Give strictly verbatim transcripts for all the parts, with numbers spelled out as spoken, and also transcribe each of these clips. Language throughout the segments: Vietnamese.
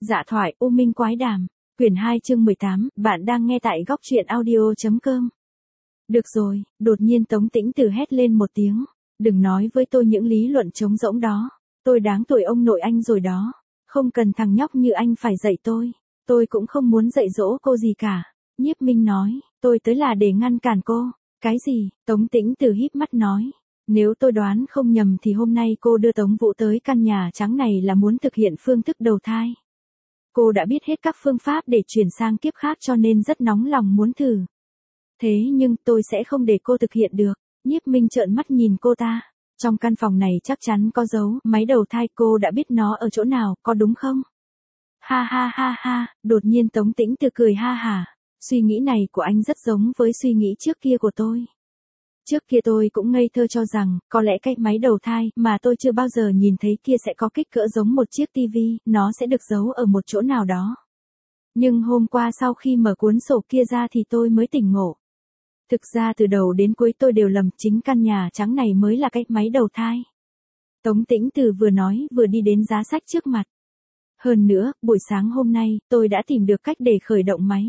Dạ thoại U Minh Quái Đàm, quyển hai chương mười tám, bạn đang nghe tại góc truyện audio.com. Được rồi, đột nhiên Tống Tĩnh Từ hét lên một tiếng, đừng nói với tôi những lý luận trống rỗng đó, tôi đáng tuổi ông nội anh rồi đó, không cần thằng nhóc như anh phải dạy tôi, tôi cũng không muốn dạy dỗ cô gì cả. Nhiếp Minh nói, tôi tới là để ngăn cản cô. Cái gì? Tống Tĩnh Từ híp mắt nói. Nếu tôi đoán không nhầm thì hôm nay cô đưa Tống Vũ tới căn nhà trắng này là muốn thực hiện phương thức đầu thai. Cô đã biết hết các phương pháp để chuyển sang kiếp khác cho nên rất nóng lòng muốn thử. Thế nhưng tôi sẽ không để cô thực hiện được. Nhiếp Minh trợn mắt nhìn cô ta. Trong căn phòng này chắc chắn có dấu máy đầu thai, cô đã biết nó ở chỗ nào, có đúng không? Ha ha ha ha, đột nhiên Tống Tĩnh Từ cười ha hả. Suy nghĩ này của anh rất giống với suy nghĩ trước kia của tôi. Trước kia tôi cũng ngây thơ cho rằng, có lẽ cái máy đầu thai mà tôi chưa bao giờ nhìn thấy kia sẽ có kích cỡ giống một chiếc tivi, nó sẽ được giấu ở một chỗ nào đó. Nhưng hôm qua sau khi mở cuốn sổ kia ra thì tôi mới tỉnh ngộ. Thực ra từ đầu đến cuối tôi đều lầm, chính căn nhà trắng này mới là cái máy đầu thai. Tống Tĩnh Từ vừa nói vừa đi đến giá sách trước mặt. Hơn nữa, buổi sáng hôm nay, tôi đã tìm được cách để khởi động máy.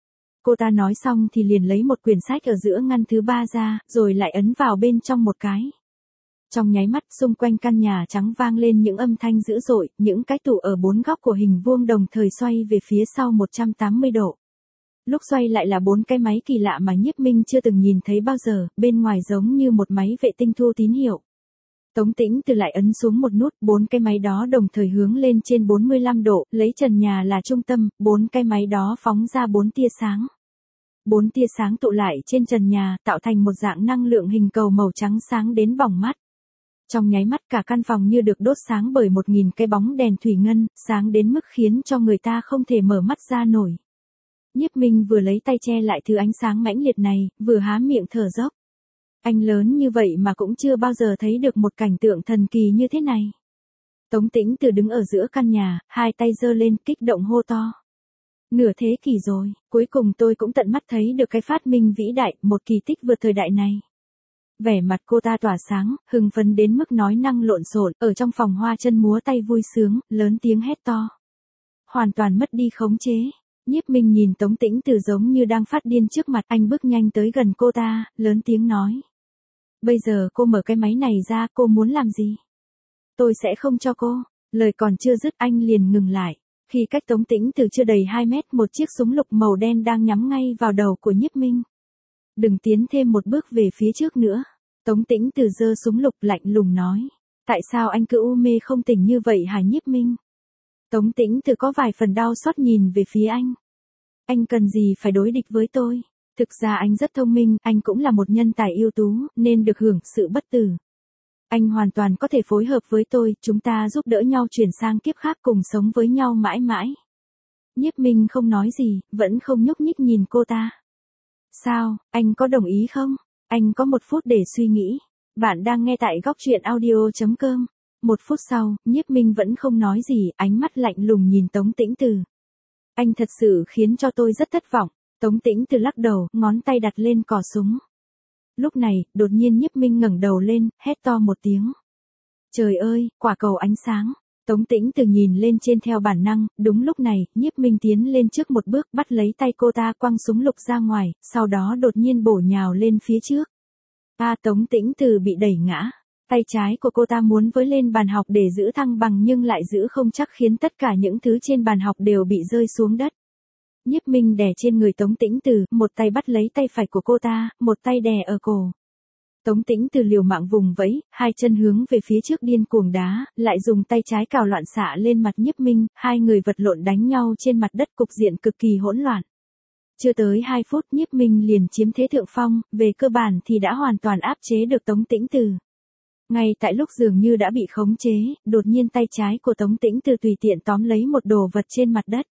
Cô ta nói xong thì liền lấy một quyển sách ở giữa ngăn thứ ba ra, rồi lại ấn vào bên trong một cái. Trong nháy mắt, xung quanh căn nhà trắng vang lên những âm thanh dữ dội, những cái tủ ở bốn góc của hình vuông đồng thời xoay về phía sau một trăm tám mươi độ. Lúc xoay lại là bốn cái máy kỳ lạ mà Nhiếp Minh chưa từng nhìn thấy bao giờ, bên ngoài giống như một máy vệ tinh thu tín hiệu. Tống Tĩnh Từ lại ấn xuống một nút, bốn cái máy đó đồng thời hướng lên trên bốn mươi lăm độ, lấy trần nhà là trung tâm, bốn cái máy đó phóng ra bốn tia sáng. Bốn tia sáng tụ lại trên trần nhà, tạo thành một dạng năng lượng hình cầu màu trắng sáng đến bỏng mắt. Trong nháy mắt cả căn phòng như được đốt sáng bởi một nghìn cái bóng đèn thủy ngân, sáng đến mức khiến cho người ta không thể mở mắt ra nổi. Nhiếp Minh vừa lấy tay che lại thứ ánh sáng mãnh liệt này, vừa há miệng thở dốc. Anh lớn như vậy mà cũng chưa bao giờ thấy được một cảnh tượng thần kỳ như thế này. Tống Tĩnh Từ đứng ở giữa căn nhà, hai tay giơ lên kích động hô to. Nửa thế kỷ rồi, cuối cùng tôi cũng tận mắt thấy được cái phát minh vĩ đại, một kỳ tích vượt thời đại này. Vẻ mặt cô ta tỏa sáng, hưng phấn đến mức nói năng lộn xộn, ở trong phòng hoa chân múa tay vui sướng, lớn tiếng hét to. Hoàn toàn mất đi khống chế. Nhiếp Minh nhìn Tống Tĩnh Từ giống như đang phát điên trước mặt, anh bước nhanh tới gần cô ta, lớn tiếng nói. Bây giờ cô mở cái máy này ra, cô muốn làm gì? Tôi sẽ không cho cô. Lời còn chưa dứt anh liền ngừng lại. Khi cách Tống Tĩnh Từ chưa đầy hai mét, một chiếc súng lục màu đen đang nhắm ngay vào đầu của Nhiếp Minh. Đừng tiến thêm một bước về phía trước nữa. Tống Tĩnh Từ giơ súng lục lạnh lùng nói. Tại sao anh cứ u mê không tỉnh như vậy hả Nhiếp Minh? Tống Tĩnh Từ có vài phần đau xót nhìn về phía anh. Anh cần gì phải đối địch với tôi? Thực ra anh rất thông minh, anh cũng là một nhân tài ưu tú, nên được hưởng sự bất tử. Anh hoàn toàn có thể phối hợp với tôi, chúng ta giúp đỡ nhau chuyển sang kiếp khác cùng sống với nhau mãi mãi. Nhiếp Minh không nói gì, vẫn không nhúc nhích nhìn cô ta. Sao, anh có đồng ý không? Anh có một phút để suy nghĩ. Bạn đang nghe tại góc truyện audio.com. Một phút sau, Nhiếp Minh vẫn không nói gì, ánh mắt lạnh lùng nhìn Tống Tĩnh Từ. Anh thật sự khiến cho tôi rất thất vọng. Tống Tĩnh Từ lắc đầu, ngón tay đặt lên cò súng. Lúc này, đột nhiên Nhiếp Minh ngẩng đầu lên, hét to một tiếng. Trời ơi, quả cầu ánh sáng. Tống Tĩnh Từ nhìn lên trên theo bản năng, đúng lúc này, Nhiếp Minh tiến lên trước một bước, bắt lấy tay cô ta quăng súng lục ra ngoài, sau đó đột nhiên bổ nhào lên phía trước. A Tống Tĩnh Từ bị đẩy ngã. Tay trái của cô ta muốn với lên bàn học để giữ thăng bằng nhưng lại giữ không chắc khiến tất cả những thứ trên bàn học đều bị rơi xuống đất. Nhiếp Minh đè trên người Tống Tĩnh Từ, một tay bắt lấy tay phải của cô ta, một tay đè ở cổ. Tống Tĩnh Từ liều mạng vùng vẫy, hai chân hướng về phía trước điên cuồng đá, lại dùng tay trái cào loạn xạ lên mặt Nhiếp Minh, hai người vật lộn đánh nhau trên mặt đất, cục diện cực kỳ hỗn loạn. Chưa tới hai phút Nhiếp Minh liền chiếm thế thượng phong, về cơ bản thì đã hoàn toàn áp chế được Tống Tĩnh Từ. Ngay tại lúc dường như đã bị khống chế, đột nhiên tay trái của Tống Tĩnh Từ tùy tiện tóm lấy một đồ vật trên mặt đất.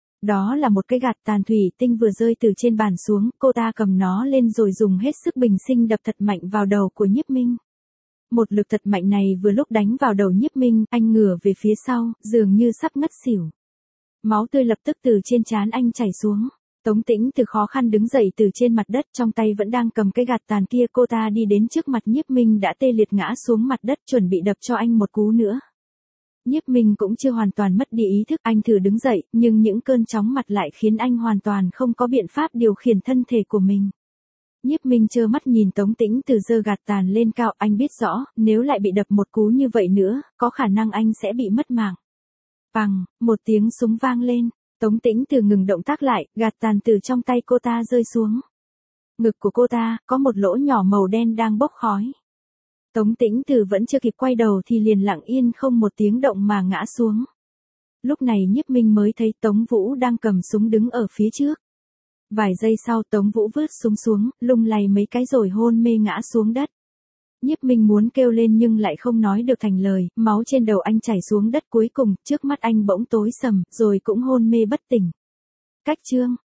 Đó là một cái gạt tàn thủy tinh vừa rơi từ trên bàn xuống, cô ta cầm nó lên rồi dùng hết sức bình sinh đập thật mạnh vào đầu của Nhiếp Minh. Một lực thật mạnh này vừa lúc đánh vào đầu Nhiếp Minh, anh ngửa về phía sau, dường như sắp ngất xỉu. Máu tươi lập tức từ trên trán anh chảy xuống. Tống Tĩnh Từ khó khăn đứng dậy từ trên mặt đất, trong tay vẫn đang cầm cái gạt tàn kia, cô ta đi đến trước mặt Nhiếp Minh đã tê liệt ngã xuống mặt đất chuẩn bị đập cho anh một cú nữa. Nhiếp Minh cũng chưa hoàn toàn mất đi ý thức, anh thử đứng dậy, nhưng những cơn chóng mặt lại khiến anh hoàn toàn không có biện pháp điều khiển thân thể của mình. Nhiếp Minh trơ mắt nhìn Tống Tĩnh Từ giơ gạt tàn lên cao, anh biết rõ, nếu lại bị đập một cú như vậy nữa, có khả năng anh sẽ bị mất mạng. Bằng, một tiếng súng vang lên, Tống Tĩnh Từ ngừng động tác lại, gạt tàn từ trong tay cô ta rơi xuống. Ngực của cô ta, có một lỗ nhỏ màu đen đang bốc khói. Tống Tĩnh Từ vẫn chưa kịp quay đầu thì liền lặng yên không một tiếng động mà ngã xuống. Lúc này Nhiếp Minh mới thấy Tống Vũ đang cầm súng đứng ở phía trước. Vài giây sau Tống Vũ vứt súng xuống, lung lay mấy cái rồi hôn mê ngã xuống đất. Nhiếp Minh muốn kêu lên nhưng lại không nói được thành lời, máu trên đầu anh chảy xuống đất, cuối cùng, trước mắt anh bỗng tối sầm, rồi cũng hôn mê bất tỉnh. Cách chương